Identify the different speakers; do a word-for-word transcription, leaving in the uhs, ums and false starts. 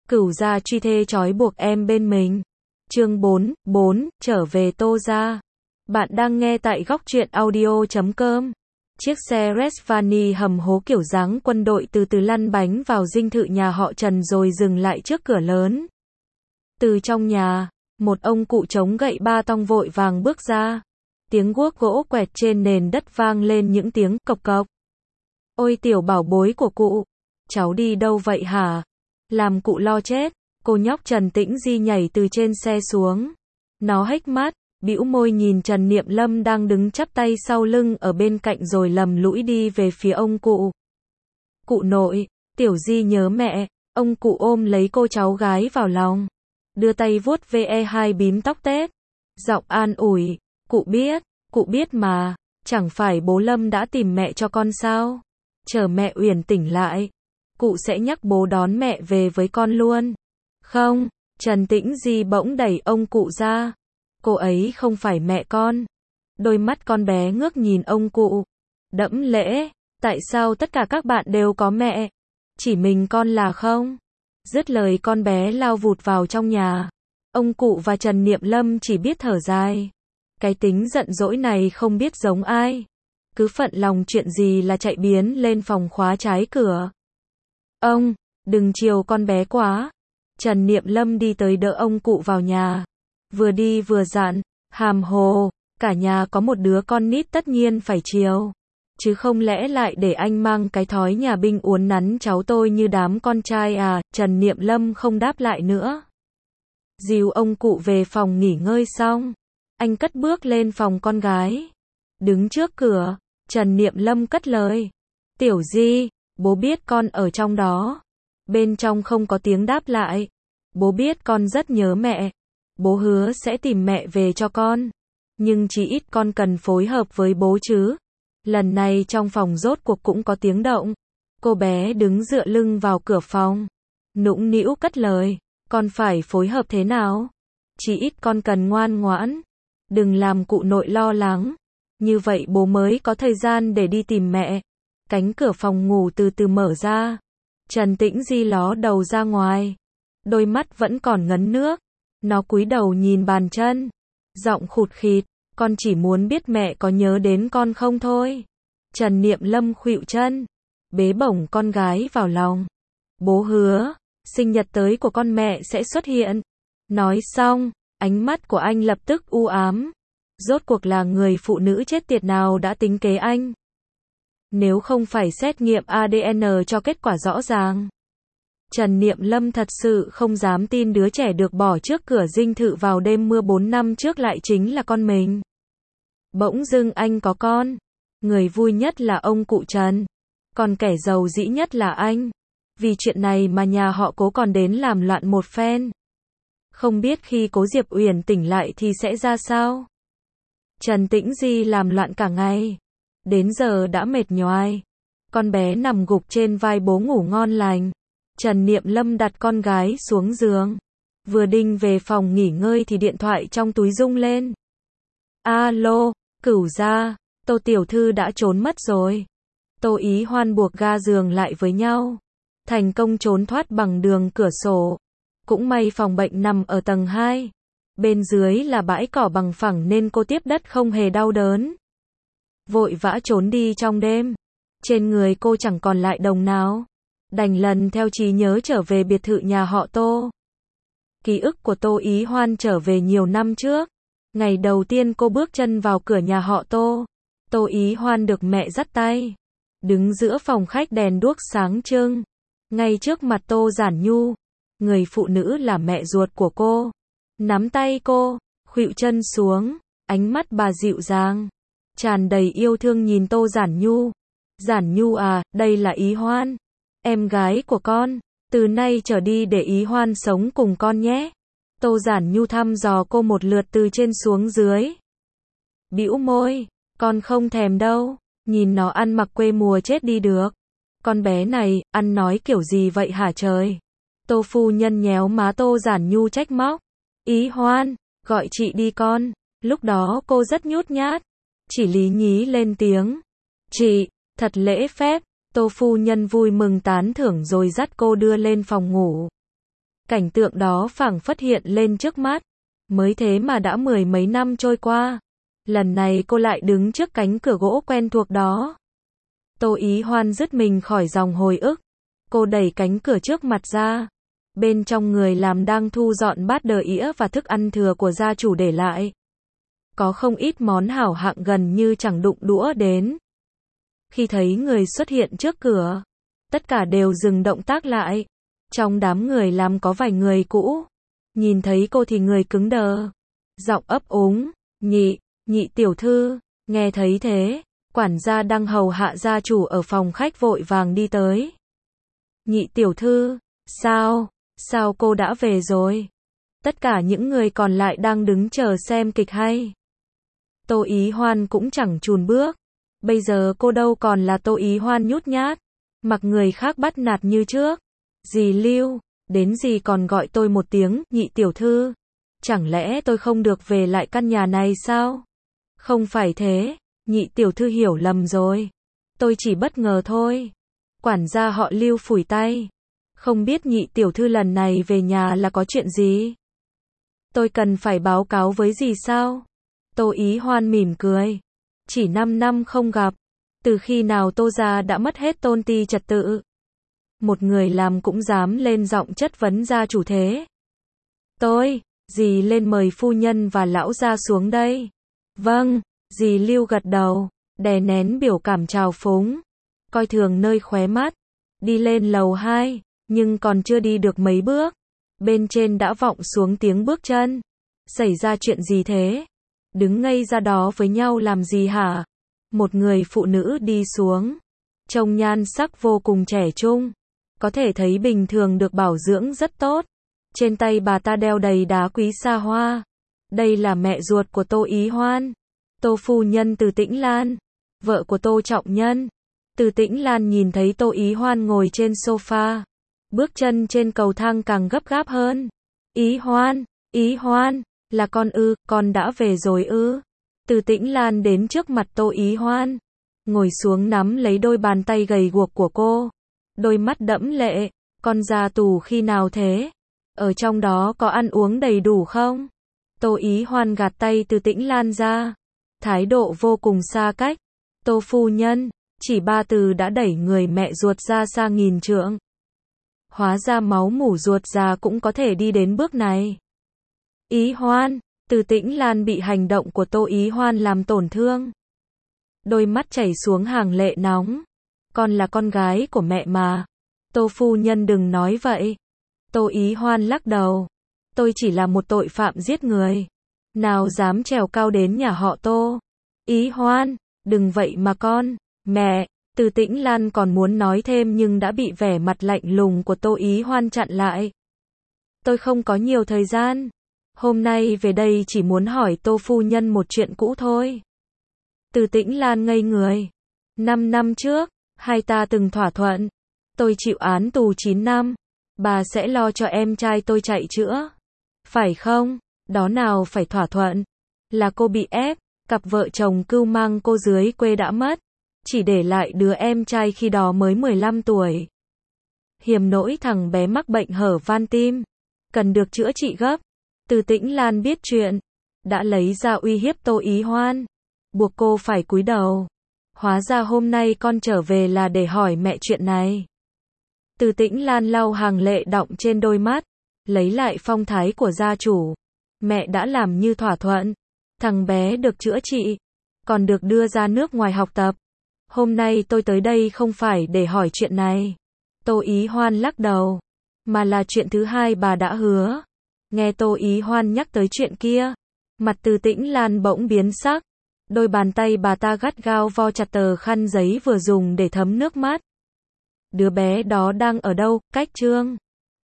Speaker 1: Cửu gia truy thê trói buộc em bên mình. Chương bốn, bốn, trở về Tô gia. Bạn đang nghe tại góc truyện audio chấm com. Chiếc xe Resvani hầm hố kiểu dáng quân đội từ từ lăn bánh vào dinh thự nhà họ Trần rồi dừng lại trước cửa lớn. Từ trong nhà, một ông cụ chống gậy ba tong vội vàng bước ra. Tiếng guốc gỗ quẹt trên nền đất vang lên những tiếng cộc cộc. Ôi tiểu bảo bối của cụ, cháu đi đâu vậy hả? Làm cụ lo chết. Cô nhóc Trần Tĩnh Di nhảy từ trên xe xuống. Nó hếch mắt, bĩu môi nhìn Trần Niệm Lâm đang đứng chắp tay sau lưng ở bên cạnh rồi lầm lũi đi về phía ông cụ. Cụ nội, Tiểu Di nhớ mẹ. Ông cụ ôm lấy cô cháu gái vào lòng, đưa tay vuốt ve hai bím tóc tết, giọng an ủi, cụ biết, cụ biết mà, chẳng phải bố Lâm đã tìm mẹ cho con sao? Chờ mẹ Uyển tỉnh lại, cụ sẽ nhắc bố đón mẹ về với con luôn. Không, Trần Tĩnh Di bỗng đẩy ông cụ ra. Cô ấy không phải mẹ con. Đôi mắt con bé ngước nhìn ông cụ, đẫm lễ, tại sao tất cả các bạn đều có mẹ, chỉ mình con là không? Dứt lời con bé lao vụt vào trong nhà. Ông cụ và Trần Niệm Lâm chỉ biết thở dài. Cái tính giận dỗi này không biết giống ai. Cứ phận lòng chuyện gì là chạy biến lên phòng khóa trái cửa. Ông, đừng chiều con bé quá. Trần Niệm Lâm đi tới đỡ ông cụ vào nhà. Vừa đi vừa dặn, hàm hồ, cả nhà có một đứa con nít tất nhiên phải chiều. Chứ không lẽ lại để anh mang cái thói nhà binh uốn nắn cháu tôi như đám con trai à? Trần Niệm Lâm không đáp lại nữa. Dìu ông cụ về phòng nghỉ ngơi xong, anh cất bước lên phòng con gái. Đứng trước cửa, Trần Niệm Lâm cất lời. Tiểu Di, bố biết con ở trong đó. Bên trong không có tiếng đáp lại. Bố biết con rất nhớ mẹ. Bố hứa sẽ tìm mẹ về cho con. Nhưng chỉ ít con cần phối hợp với bố chứ. Lần này trong phòng rốt cuộc cũng có tiếng động. Cô bé đứng dựa lưng vào cửa phòng, nũng nĩu cất lời. Con phải phối hợp thế nào? Chỉ ít con cần ngoan ngoãn. Đừng làm cụ nội lo lắng. Như vậy bố mới có thời gian để đi tìm mẹ. Cánh cửa phòng ngủ từ từ mở ra. Trần Tĩnh Di ló đầu ra ngoài. Đôi mắt vẫn còn ngấn nước. Nó cúi đầu nhìn bàn chân. Giọng khụt khịt. Con chỉ muốn biết mẹ có nhớ đến con không thôi. Trần Niệm Lâm khuỵu chân, bế bổng con gái vào lòng. Bố hứa, sinh nhật tới của con mẹ sẽ xuất hiện. Nói xong, ánh mắt của anh lập tức u ám. Rốt cuộc là người phụ nữ chết tiệt nào đã tính kế anh? Nếu không phải xét nghiệm a đê en cho kết quả rõ ràng. Trần Niệm Lâm thật sự không dám tin đứa trẻ được bỏ trước cửa dinh thự vào đêm mưa bốn năm trước lại chính là con mình. Bỗng dưng anh có con. Người vui nhất là ông cụ Trần. Còn kẻ giàu dĩ nhất là anh. Vì chuyện này mà nhà họ Cố còn đến làm loạn một phen. Không biết khi Cố Diệp Uyển tỉnh lại thì sẽ ra sao? Trần Tĩnh Di làm loạn cả ngày. Đến giờ đã mệt nhoài. Con bé nằm gục trên vai bố ngủ ngon lành. Trần Niệm Lâm đặt con gái xuống giường. Vừa định về phòng nghỉ ngơi thì điện thoại trong túi rung lên. Alo, Cửu gia, Tô tiểu thư đã trốn mất rồi. Tô Ý Hoan buộc ga giường lại với nhau. Thành công trốn thoát bằng đường cửa sổ. Cũng may phòng bệnh nằm ở tầng hai. Bên dưới là bãi cỏ bằng phẳng nên cô tiếp đất không hề đau đớn. Vội vã trốn đi trong đêm. Trên người cô chẳng còn lại đồng nào. Đành lần theo trí nhớ trở về biệt thự nhà họ Tô. Ký ức của Tô Ý Hoan trở về nhiều năm trước. Ngày đầu tiên cô bước chân vào cửa nhà họ Tô. Tô Ý Hoan được mẹ dắt tay. Đứng giữa phòng khách đèn đuốc sáng trưng. Ngay trước mặt Tô Giản Nhu. Người phụ nữ là mẹ ruột của cô. Nắm tay cô, khuỵu chân xuống. Ánh mắt bà dịu dàng, tràn đầy yêu thương nhìn Tô Giản Nhu. Giản Nhu à, đây là Ý Hoan. Em gái của con. Từ nay trở đi để Ý Hoan sống cùng con nhé. Tô Giản Nhu thăm dò cô một lượt từ trên xuống dưới. Bĩu môi. Con không thèm đâu. Nhìn nó ăn mặc quê mùa chết đi được. Con bé này, ăn nói kiểu gì vậy hả trời? Tô phu nhân nhéo má Tô Giản Nhu trách móc. Ý Hoan, gọi chị đi con. Lúc đó cô rất nhút nhát. Chỉ lý nhí lên tiếng. Chị, thật lễ phép. Tô phu nhân vui mừng tán thưởng rồi dắt cô đưa lên phòng ngủ. Cảnh tượng đó phảng phất hiện lên trước mắt. Mới thế mà đã mười mấy năm trôi qua. Lần này cô lại đứng trước cánh cửa gỗ quen thuộc đó. Tô Ý Hoan dứt mình khỏi dòng hồi ức. Cô đẩy cánh cửa trước mặt ra. Bên trong người làm đang thu dọn bát đờ ĩa và thức ăn thừa của gia chủ để lại. Có không ít món hảo hạng gần như chẳng đụng đũa đến. Khi thấy người xuất hiện trước cửa, tất cả đều dừng động tác lại. Trong đám người làm có vài người cũ. Nhìn thấy cô thì người cứng đờ. Giọng ấp úng, nhị, nhị tiểu thư, nghe thấy thế. Quản gia đang hầu hạ gia chủ ở phòng khách vội vàng đi tới. Nhị tiểu thư, sao, sao cô đã về rồi? Tất cả những người còn lại đang đứng chờ xem kịch hay. Tô Ý Hoan cũng chẳng chùn bước. Bây giờ cô đâu còn là Tô Ý Hoan nhút nhát, mặc người khác bắt nạt như trước. Dì Lưu, đến dì còn gọi tôi một tiếng, nhị tiểu thư. Chẳng lẽ tôi không được về lại căn nhà này sao? Không phải thế, nhị tiểu thư hiểu lầm rồi. Tôi chỉ bất ngờ thôi. Quản gia họ Lưu phủi tay. Không biết nhị tiểu thư lần này về nhà là có chuyện gì? Tôi cần phải báo cáo với dì sao? Tô Ý Hoan mỉm cười. Chỉ năm năm không gặp. Từ khi nào Tô gia đã mất hết tôn ti trật tự? Một người làm cũng dám lên giọng chất vấn gia chủ thế. Tôi, dì lên mời phu nhân và lão gia xuống đây. Vâng, dì Lưu gật đầu, đè nén biểu cảm trào phúng, coi thường nơi khóe mắt. Đi lên lầu hai, nhưng còn chưa đi được mấy bước. Bên trên đã vọng xuống tiếng bước chân. Xảy ra chuyện gì thế? Đứng ngây ra đó với nhau làm gì hả? Một người phụ nữ đi xuống. Trông nhan sắc vô cùng trẻ trung. Có thể thấy bình thường được bảo dưỡng rất tốt. Trên tay bà ta đeo đầy đá quý sa hoa. Đây là mẹ ruột của Tô Ý Hoan. Tô phu nhân Từ Tĩnh Lan. Vợ của Tô Trọng Nhân. Từ Tĩnh Lan nhìn thấy Tô Ý Hoan ngồi trên sofa. Bước chân trên cầu thang càng gấp gáp hơn. Ý Hoan, Ý Hoan, là con ư, con đã về rồi ư. Từ Tĩnh Lan đến trước mặt Tô Ý Hoan. Ngồi xuống nắm lấy đôi bàn tay gầy guộc của cô. Đôi mắt đẫm lệ, con ra tù khi nào thế? Ở trong đó có ăn uống đầy đủ không? Tô Ý Hoan gạt tay Từ Tĩnh Lan ra. Thái độ vô cùng xa cách. Tô phu nhân, chỉ ba từ đã đẩy người mẹ ruột ra xa nghìn trượng. Hóa ra máu mủ ruột già cũng có thể đi đến bước này. Ý Hoan, Từ Tĩnh Lan bị hành động của Tô Ý Hoan làm tổn thương. Đôi mắt chảy xuống hàng lệ nóng. Con là con gái của mẹ mà. Tô phu nhân đừng nói vậy. Tô Ý Hoan lắc đầu. Tôi chỉ là một tội phạm giết người. Nào dám trèo cao đến nhà họ Tô. Ý Hoan, đừng vậy mà con. Mẹ, Từ Tĩnh Lan còn muốn nói thêm nhưng đã bị vẻ mặt lạnh lùng của Tô Ý Hoan chặn lại. Tôi không có nhiều thời gian. Hôm nay về đây chỉ muốn hỏi Tô phu nhân một chuyện cũ thôi. Từ Tĩnh Lan ngây người. Năm năm trước, hai ta từng thỏa thuận. Tôi chịu án tù chín năm. Bà sẽ lo cho em trai tôi chạy chữa. Phải không? Đó nào phải thỏa thuận. Là cô bị ép. Cặp vợ chồng cưu mang cô dưới quê đã mất. Chỉ để lại đứa em trai khi đó mới mười lăm tuổi. Hiềm nỗi thằng bé mắc bệnh hở van tim. Cần được chữa trị gấp. Từ Tĩnh Lan biết chuyện. Đã lấy ra uy hiếp Tô Ý Hoan. Buộc cô phải cúi đầu. Hóa ra hôm nay con trở về là để hỏi mẹ chuyện này. Từ Tĩnh Lan lau hàng lệ đọng trên đôi mắt. Lấy lại phong thái của gia chủ. Mẹ đã làm như thỏa thuận. Thằng bé được chữa trị. Còn được đưa ra nước ngoài học tập. Hôm nay tôi tới đây không phải để hỏi chuyện này. Tô Ý Hoan lắc đầu. Mà là chuyện thứ hai bà đã hứa. Nghe Tô Ý Hoan nhắc tới chuyện kia. Mặt Từ Tĩnh Lan bỗng biến sắc. Đôi bàn tay bà ta gắt gao vo chặt tờ khăn giấy vừa dùng để thấm nước mắt. Đứa bé đó đang ở đâu, Cách Trương?